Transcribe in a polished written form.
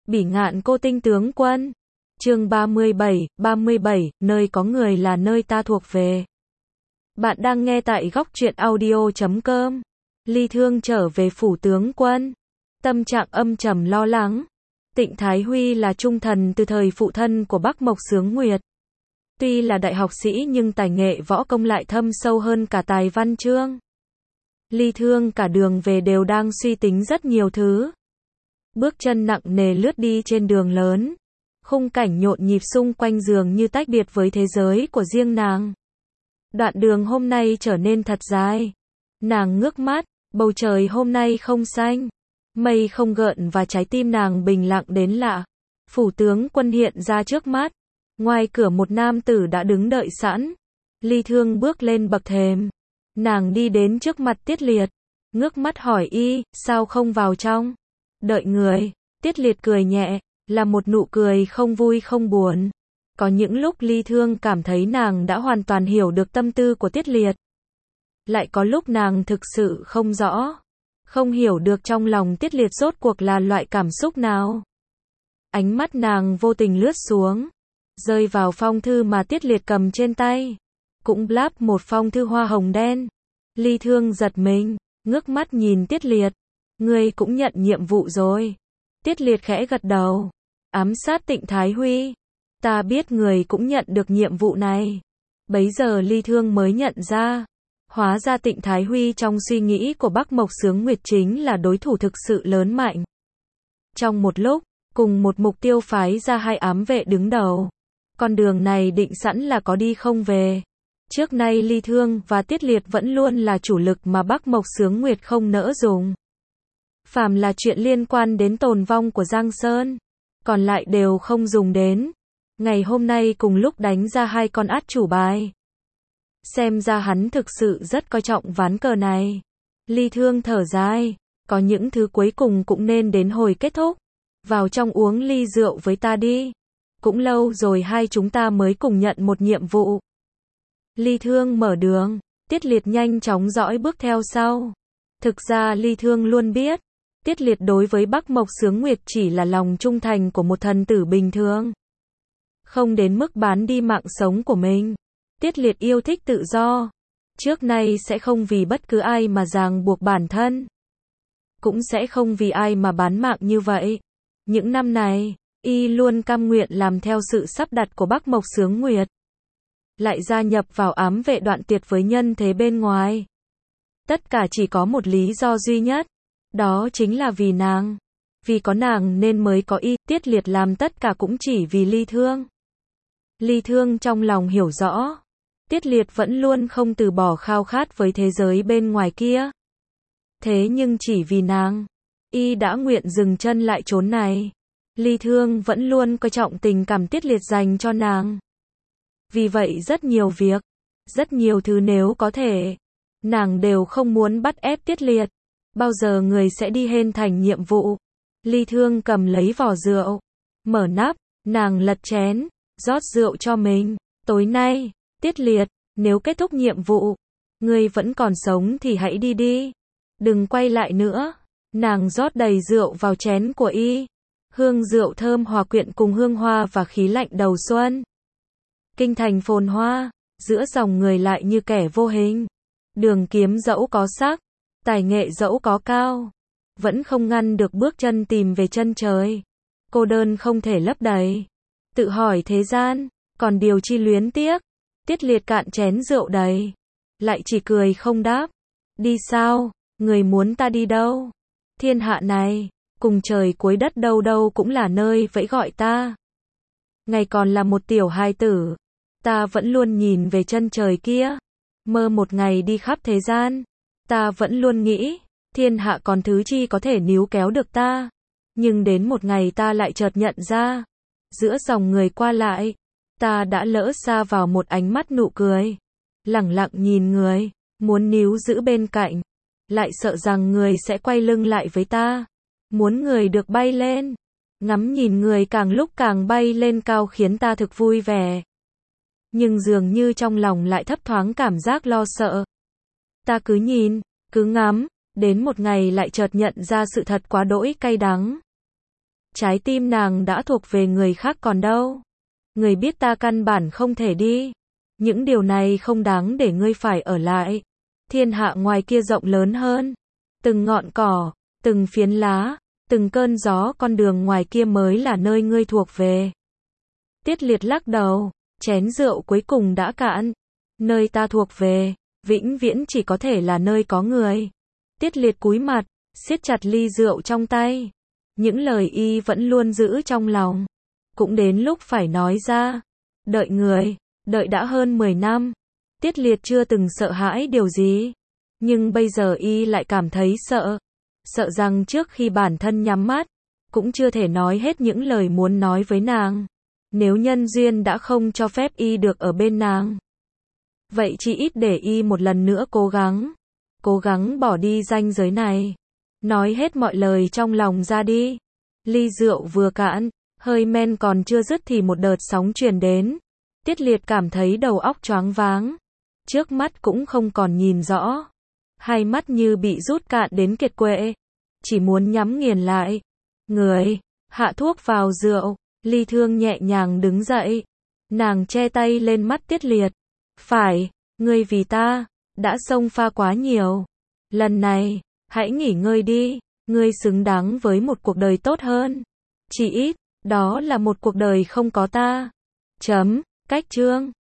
Bỉ ngạn cô tinh tướng quân. Chương 37, nơi có người là nơi ta thuộc về. Bạn đang nghe tại góc truyện audio.com. Ly Thương trở về phủ tướng quân. Tâm trạng âm trầm lo lắng. Tịnh Thái Huy là trung thần từ thời phụ thân của Bắc Mộc Xướng Nguyệt. Tuy là đại học sĩ nhưng tài nghệ võ công lại thâm sâu hơn cả tài văn chương. Ly Thương cả đường về đều đang suy tính rất nhiều thứ. Bước chân nặng nề lướt đi trên đường lớn. Khung cảnh nhộn nhịp xung quanh dường như tách biệt với thế giới của riêng nàng. Đoạn đường hôm nay trở nên thật dài. Nàng ngước mắt, bầu trời hôm nay không xanh, mây không gợn và trái tim nàng bình lặng đến lạ. Phủ tướng quân hiện ra trước mắt. Ngoài cửa một nam tử đã đứng đợi sẵn. Ly Thương bước lên bậc thềm. Nàng đi đến trước mặt Tiết Liệt. Ngước mắt hỏi y, sao không vào trong? Đợi người. Tiết Liệt cười nhẹ, là một nụ cười không vui không buồn. Có những lúc Ly Thương cảm thấy nàng đã hoàn toàn hiểu được tâm tư của Tiết Liệt. Lại có lúc nàng thực sự không rõ. Không hiểu được trong lòng Tiết Liệt rốt cuộc là loại cảm xúc nào. Ánh mắt nàng vô tình lướt xuống. Rơi vào phong thư mà Tiết Liệt cầm trên tay. Cũng bláp một phong thư hoa hồng đen. Ly Thương giật mình, ngước mắt nhìn Tiết Liệt. Ngươi cũng nhận nhiệm vụ rồi. Tiết Liệt khẽ gật đầu. Ám sát Tịnh Thái Huy. Ta biết người cũng nhận được nhiệm vụ này. Bấy giờ Ly Thương mới nhận ra. Hóa ra Tịnh Thái Huy trong suy nghĩ của Bắc Mộc Xướng Nguyệt chính là đối thủ thực sự lớn mạnh. Trong một lúc, cùng một mục tiêu phái ra hai ám vệ đứng đầu. Con đường này định sẵn là có đi không về. Trước nay Ly Thương và Tiết Liệt vẫn luôn là chủ lực mà Bắc Mộc Xướng Nguyệt không nỡ dùng. Phàm là chuyện liên quan đến tồn vong của Giang Sơn, còn lại đều không dùng đến. Ngày hôm nay cùng lúc đánh ra hai con át chủ bài. Xem ra hắn thực sự rất coi trọng ván cờ này. Ly Thương thở dài, có những thứ cuối cùng cũng nên đến hồi kết thúc. Vào trong uống ly rượu với ta đi. Cũng lâu rồi hai chúng ta mới cùng nhận một nhiệm vụ. Ly Thương mở đường, Tiết Liệt nhanh chóng dõi bước theo sau. Thực ra Ly Thương luôn biết, Tiết Liệt đối với Bắc Mộc Xướng Nguyệt chỉ là lòng trung thành của một thần tử bình thường. Không đến mức bán đi mạng sống của mình. Tiết Liệt yêu thích tự do. Trước nay sẽ không vì bất cứ ai mà ràng buộc bản thân. Cũng sẽ không vì ai mà bán mạng như vậy. Những năm này, y luôn cam nguyện làm theo sự sắp đặt của Bắc Mộc Xướng Nguyệt. Lại gia nhập vào ám vệ đoạn tuyệt với nhân thế bên ngoài. Tất cả chỉ có một lý do duy nhất. Đó chính là vì nàng. Vì có nàng nên mới có y. Tiết Liệt làm tất cả cũng chỉ vì Ly Thương. Ly Thương trong lòng hiểu rõ. Tiết Liệt vẫn luôn không từ bỏ khao khát với thế giới bên ngoài kia. Thế nhưng chỉ vì nàng, y đã nguyện dừng chân lại chốn này. Ly Thương vẫn luôn coi trọng tình cảm Tiết Liệt dành cho nàng. Vì vậy rất nhiều việc, rất nhiều thứ nếu có thể, nàng đều không muốn bắt ép Tiết Liệt. Bao giờ người sẽ đi hên thành nhiệm vụ? Ly Thương cầm lấy vỏ rượu, mở nắp, nàng lật chén, rót rượu cho mình. Tối nay, Tiết Liệt, nếu kết thúc nhiệm vụ, ngươi vẫn còn sống thì hãy đi đi. Đừng quay lại nữa. Nàng rót đầy rượu vào chén của y. Hương rượu thơm hòa quyện cùng hương hoa và khí lạnh đầu xuân. Kinh thành phồn hoa, giữa dòng người lại như kẻ vô hình. Đường kiếm dẫu có sắc, tài nghệ dẫu có cao, vẫn không ngăn được bước chân tìm về chân trời. Cô đơn không thể lấp đầy. Tự hỏi thế gian, còn điều chi luyến tiếc. Tiết Liệt cạn chén rượu đầy, lại chỉ cười không đáp. Đi sao? Người muốn ta đi đâu? Thiên hạ này, cùng trời cuối đất đâu đâu cũng là nơi vẫy gọi ta. Ngày còn là một tiểu hài tử, ta vẫn luôn nhìn về chân trời kia, mơ một ngày đi khắp thế gian. Ta vẫn luôn nghĩ, thiên hạ còn thứ chi có thể níu kéo được ta. Nhưng đến một ngày ta lại chợt nhận ra, giữa dòng người qua lại, ta đã lỡ xa vào một ánh mắt nụ cười. Lẳng lặng nhìn người, muốn níu giữ bên cạnh, lại sợ rằng người sẽ quay lưng lại với ta. Muốn người được bay lên, ngắm nhìn người càng lúc càng bay lên cao khiến ta thực vui vẻ. Nhưng dường như trong lòng lại thấp thoáng cảm giác lo sợ. Ta cứ nhìn, cứ ngắm, đến một ngày lại chợt nhận ra sự thật quá đỗi cay đắng. Trái tim nàng đã thuộc về người khác còn đâu. Người biết ta căn bản không thể đi. Những điều này không đáng để ngươi phải ở lại. Thiên hạ ngoài kia rộng lớn hơn. Từng ngọn cỏ, từng phiến lá, từng cơn gió, con đường ngoài kia mới là nơi ngươi thuộc về. Tiết Liệt lắc đầu, chén rượu cuối cùng đã cạn. Nơi ta thuộc về, vĩnh viễn chỉ có thể là nơi có người. Tiết Liệt cúi mặt, siết chặt ly rượu trong tay. Những lời y vẫn luôn giữ trong lòng. Cũng đến lúc phải nói ra. Đợi người, đợi đã hơn 10 năm. Tiết Liệt chưa từng sợ hãi điều gì. Nhưng bây giờ y lại cảm thấy sợ. Sợ rằng trước khi bản thân nhắm mắt, cũng chưa thể nói hết những lời muốn nói với nàng. Nếu nhân duyên đã không cho phép y được ở bên nàng, vậy chỉ ít để y một lần nữa cố gắng bỏ đi ranh giới này. Nói hết mọi lời trong lòng ra đi. Ly rượu vừa cạn, hơi men còn chưa dứt thì một đợt sóng truyền đến. Tiết Liệt cảm thấy đầu óc choáng váng. Trước mắt cũng không còn nhìn rõ. Hai mắt như bị rút cạn đến kiệt quệ. Chỉ muốn nhắm nghiền lại. Người, hạ thuốc vào rượu. Ly Thương nhẹ nhàng đứng dậy. Nàng che tay lên mắt Tiết Liệt. Phải, ngươi vì ta, đã xông pha quá nhiều. Lần này, hãy nghỉ ngơi đi. Ngươi xứng đáng với một cuộc đời tốt hơn. Chỉ ít, đó là một cuộc đời không có ta. Cách chương